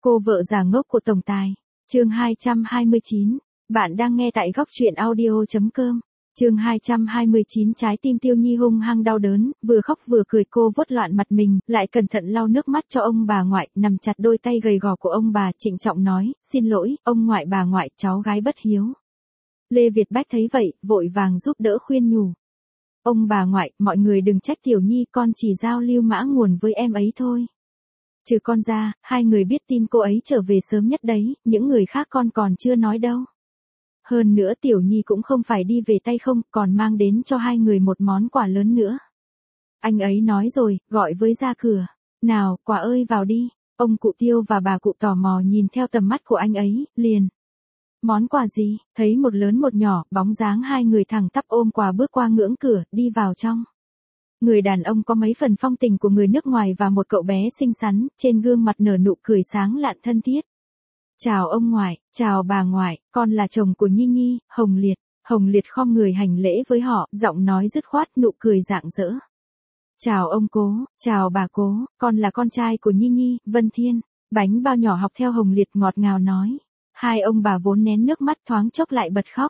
Cô vợ già ngốc của tổng tài. Chương 229. Bạn đang nghe tại góc truyện audio.com. Chương 229. Trái tim Tiêu Nhi hung hăng đau đớn, vừa khóc vừa cười, cô vuốt loạn mặt mình, lại cẩn thận lau nước mắt cho ông bà ngoại, nằm chặt đôi tay gầy gò của ông bà, trịnh trọng nói, xin lỗi, ông ngoại bà ngoại, cháu gái bất hiếu. Lê Việt Bách thấy vậy, vội vàng giúp đỡ khuyên nhủ. Ông bà ngoại, mọi người đừng trách Tiểu Nhi, con chỉ giao lưu mã nguồn với em ấy thôi. Trừ con ra, hai người biết tin cô ấy trở về sớm nhất đấy, những người khác con còn chưa nói đâu. Hơn nữa Tiểu Nhi cũng không phải đi về tay không, còn mang đến cho hai người một món quà lớn nữa. Anh ấy nói rồi, gọi với ra cửa. Nào, quả ơi vào đi. Ông cụ Tiêu và bà cụ tò mò nhìn theo tầm mắt của anh ấy, liền. Món quà gì? Thấy một lớn một nhỏ, bóng dáng hai người thẳng tắp ôm quà bước qua ngưỡng cửa, đi vào trong. Người đàn ông có mấy phần phong tình của người nước ngoài và một cậu bé xinh xắn, trên gương mặt nở nụ cười sáng lạn thân thiết. Chào ông ngoại, chào bà ngoại, con là chồng của Nhi Nhi, Hồng Liệt. Hồng Liệt khom người hành lễ với họ, giọng nói dứt khoát, nụ cười rạng rỡ. Chào ông cố, chào bà cố, con là con trai của Nhi Nhi, Vân Thiên. Bánh bao nhỏ học theo Hồng Liệt ngọt ngào nói. Hai ông bà vốn nén nước mắt thoáng chốc lại bật khóc.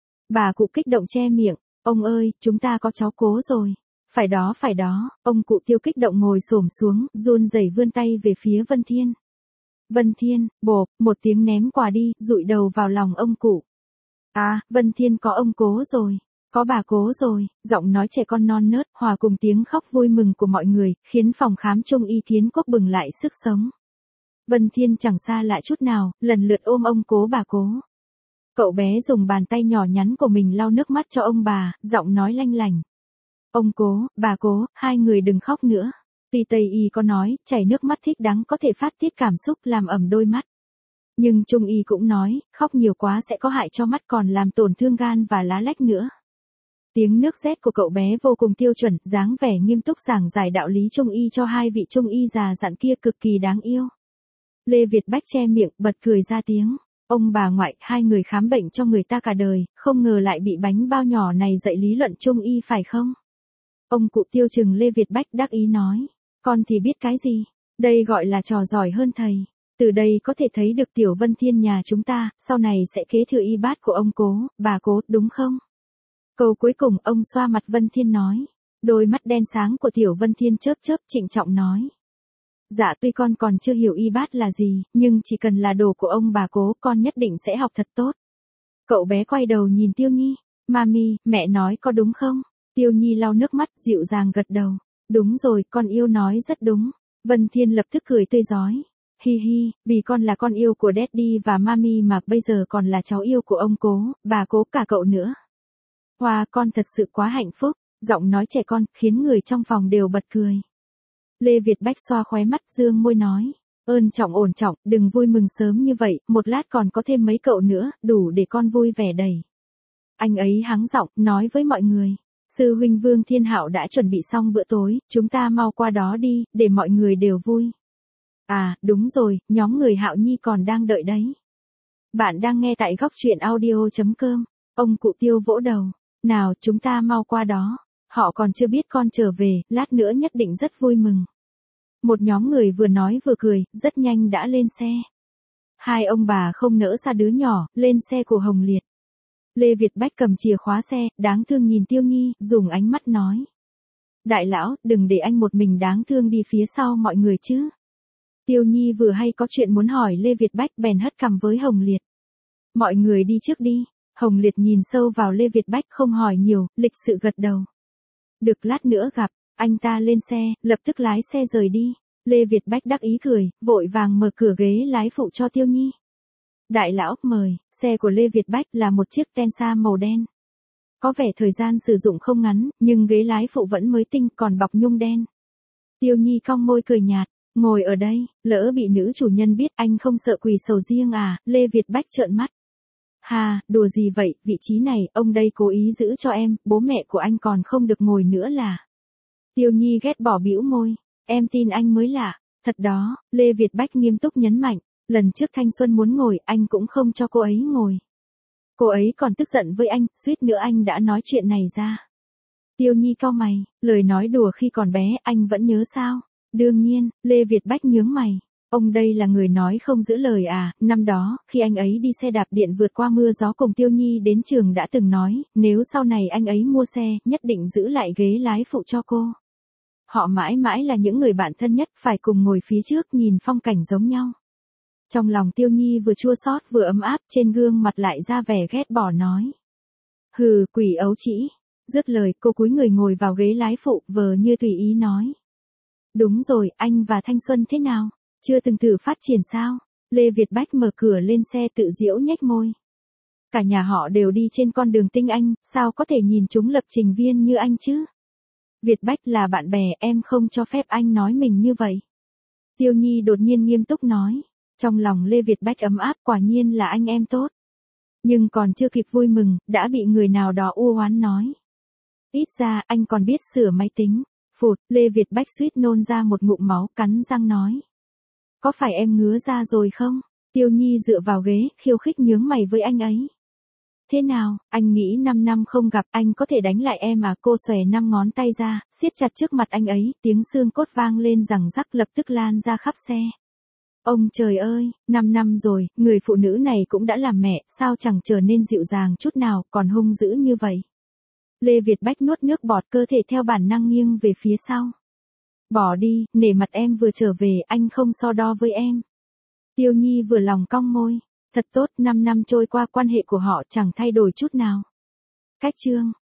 Bà cụ kích động che miệng, ông ơi, chúng ta có cháu cố rồi. Phải đó, ông cụ Tiêu kích động ngồi xổm xuống, run rẩy vươn tay về phía Vân Thiên. Vân Thiên, bộp, một tiếng ném quà đi, dụi đầu vào lòng ông cụ. À, Vân Thiên có ông cố rồi, có bà cố rồi, giọng nói trẻ con non nớt, hòa cùng tiếng khóc vui mừng của mọi người, khiến phòng khám Trung y Kiến Quốc bừng lại sức sống. Vân Thiên chẳng xa lạ chút nào, lần lượt ôm ông cố bà cố. Cậu bé dùng bàn tay nhỏ nhắn của mình lau nước mắt cho ông bà, giọng nói lanh lành. Ông cố, bà cố, hai người đừng khóc nữa. Tuy Tây y có nói, chảy nước mắt thích đắng có thể phát tiết cảm xúc làm ẩm đôi mắt. Nhưng Trung y cũng nói, khóc nhiều quá sẽ có hại cho mắt còn làm tổn thương gan và lá lách nữa. Tiếng nước rét của cậu bé vô cùng tiêu chuẩn, dáng vẻ nghiêm túc giảng giải đạo lý Trung y cho hai vị Trung y già dặn kia cực kỳ đáng yêu. Lê Việt Bách che miệng, bật cười ra tiếng. Ông bà ngoại, hai người khám bệnh cho người ta cả đời, không ngờ lại bị bánh bao nhỏ này dạy lý luận Trung y phải không? Ông cụ Tiêu chừng Lê Việt Bách đắc ý nói. Con thì biết cái gì? Đây gọi là trò giỏi hơn thầy. Từ đây có thể thấy được Tiểu Vân Thiên nhà chúng ta, sau này sẽ kế thừa y bát của ông cố, bà cố, đúng không? Câu cuối cùng ông xoa mặt Vân Thiên nói. Đôi mắt đen sáng của Tiểu Vân Thiên chớp chớp trịnh trọng nói. Dạ tuy con còn chưa hiểu y bát là gì, nhưng chỉ cần là đồ của ông bà cố con nhất định sẽ học thật tốt. Cậu bé quay đầu nhìn Tiêu Nhi. Mami, mẹ nói có đúng không? Tiêu Nhi lau nước mắt dịu dàng gật đầu. Đúng rồi, con yêu nói rất đúng. Vân Thiên lập tức cười tươi rói. Hi hi, vì con là con yêu của Daddy và Mami mà bây giờ còn là cháu yêu của ông cố, bà cố cả cậu nữa. Hoa, con thật sự quá hạnh phúc. Giọng nói trẻ con, khiến người trong phòng đều bật cười. Lê Việt Bách xoa khóe mắt dương môi nói. Ơn trọng ổn trọng, đừng vui mừng sớm như vậy, một lát còn có thêm mấy cậu nữa, đủ để con vui vẻ đầy. Anh ấy hắng giọng, nói với mọi người. Sư huynh Vương Thiên Hạo đã chuẩn bị xong bữa tối, chúng ta mau qua đó đi, để mọi người đều vui. À, đúng rồi, nhóm người Hạo Nhi còn đang đợi đấy. Bạn đang nghe tại góc truyện audio.com. Ông cụ Tiêu vỗ đầu. Nào, chúng ta mau qua đó. Họ còn chưa biết con trở về, lát nữa nhất định rất vui mừng. Một nhóm người vừa nói vừa cười, rất nhanh đã lên xe. Hai ông bà không nỡ xa đứa nhỏ, lên xe của Hồng Liệt. Lê Việt Bách cầm chìa khóa xe, đáng thương nhìn Tiêu Nhi, dùng ánh mắt nói. Đại lão, đừng để anh một mình đáng thương đi phía sau mọi người chứ. Tiêu Nhi vừa hay có chuyện muốn hỏi Lê Việt Bách bèn hất cằm với Hồng Liệt. Mọi người đi trước đi. Hồng Liệt nhìn sâu vào Lê Việt Bách không hỏi nhiều, lịch sự gật đầu. Được lát nữa gặp, anh ta lên xe, lập tức lái xe rời đi. Lê Việt Bách đắc ý cười, vội vàng mở cửa ghế lái phụ cho Tiêu Nhi. Đại lão, mời, xe của Lê Việt Bách là một chiếc Tensa màu đen. Có vẻ thời gian sử dụng không ngắn, nhưng ghế lái phụ vẫn mới tinh còn bọc nhung đen. Tiêu Nhi cong môi cười nhạt, ngồi ở đây, lỡ bị nữ chủ nhân biết anh không sợ quỳ sầu riêng à, Lê Việt Bách trợn mắt. Hà, đùa gì vậy, vị trí này, ông đây cố ý giữ cho em, bố mẹ của anh còn không được ngồi nữa là. Tiêu Nhi ghét bỏ bĩu môi, em tin anh mới lạ, thật đó, Lê Việt Bách nghiêm túc nhấn mạnh, lần trước Thanh Xuân muốn ngồi, anh cũng không cho cô ấy ngồi. Cô ấy còn tức giận với anh, suýt nữa anh đã nói chuyện này ra. Tiêu Nhi cau mày, lời nói đùa khi còn bé, anh vẫn nhớ sao? Đương nhiên, Lê Việt Bách nhướng mày. Ông đây là người nói không giữ lời à, năm đó, khi anh ấy đi xe đạp điện vượt qua mưa gió cùng Tiêu Nhi đến trường đã từng nói, nếu sau này anh ấy mua xe, nhất định giữ lại ghế lái phụ cho cô. Họ mãi mãi là những người bạn thân nhất, phải cùng ngồi phía trước nhìn phong cảnh giống nhau. Trong lòng Tiêu Nhi vừa chua xót vừa ấm áp, trên gương mặt lại ra vẻ ghét bỏ nói. Hừ, quỷ ấu trĩ. Dứt lời, cô cúi người ngồi vào ghế lái phụ, vờ như tùy ý nói. Đúng rồi, anh và Thanh Xuân thế nào? Chưa từng thử phát triển sao? Lê Việt Bách mở cửa lên xe tự giễu nhếch môi. Cả nhà họ đều đi trên con đường tinh anh, sao có thể nhìn chúng lập trình viên như anh chứ? Việt Bách là bạn bè, em không cho phép anh nói mình như vậy. Tiêu Nhi đột nhiên nghiêm túc nói. Trong lòng Lê Việt Bách ấm áp, quả nhiên là anh em tốt. Nhưng còn chưa kịp vui mừng, đã bị người nào đó u oán nói. Ít ra anh còn biết sửa máy tính. Phụt, Lê Việt Bách suýt nôn ra một ngụm máu, cắn răng nói. Có phải em ngứa ra rồi không? Tiêu Nhi dựa vào ghế, khiêu khích nhướng mày với anh ấy. Thế nào, anh nghĩ 5 năm không gặp anh có thể đánh lại em à? Cô xòe 5 ngón tay ra, siết chặt trước mặt anh ấy, tiếng xương cốt vang lên rằng rắc lập tức lan ra khắp xe. Ông trời ơi, 5 năm rồi, người phụ nữ này cũng đã làm mẹ, sao chẳng trở nên dịu dàng chút nào, còn hung dữ như vậy. Lê Việt Bách nuốt nước bọt, cơ thể theo bản năng nghiêng về phía sau. Bỏ đi, nể mặt em vừa trở về, anh không so đo với em. Tiêu Nhi vừa lòng cong môi. Thật tốt, 5 năm trôi qua quan hệ của họ chẳng thay đổi chút nào. Cách chương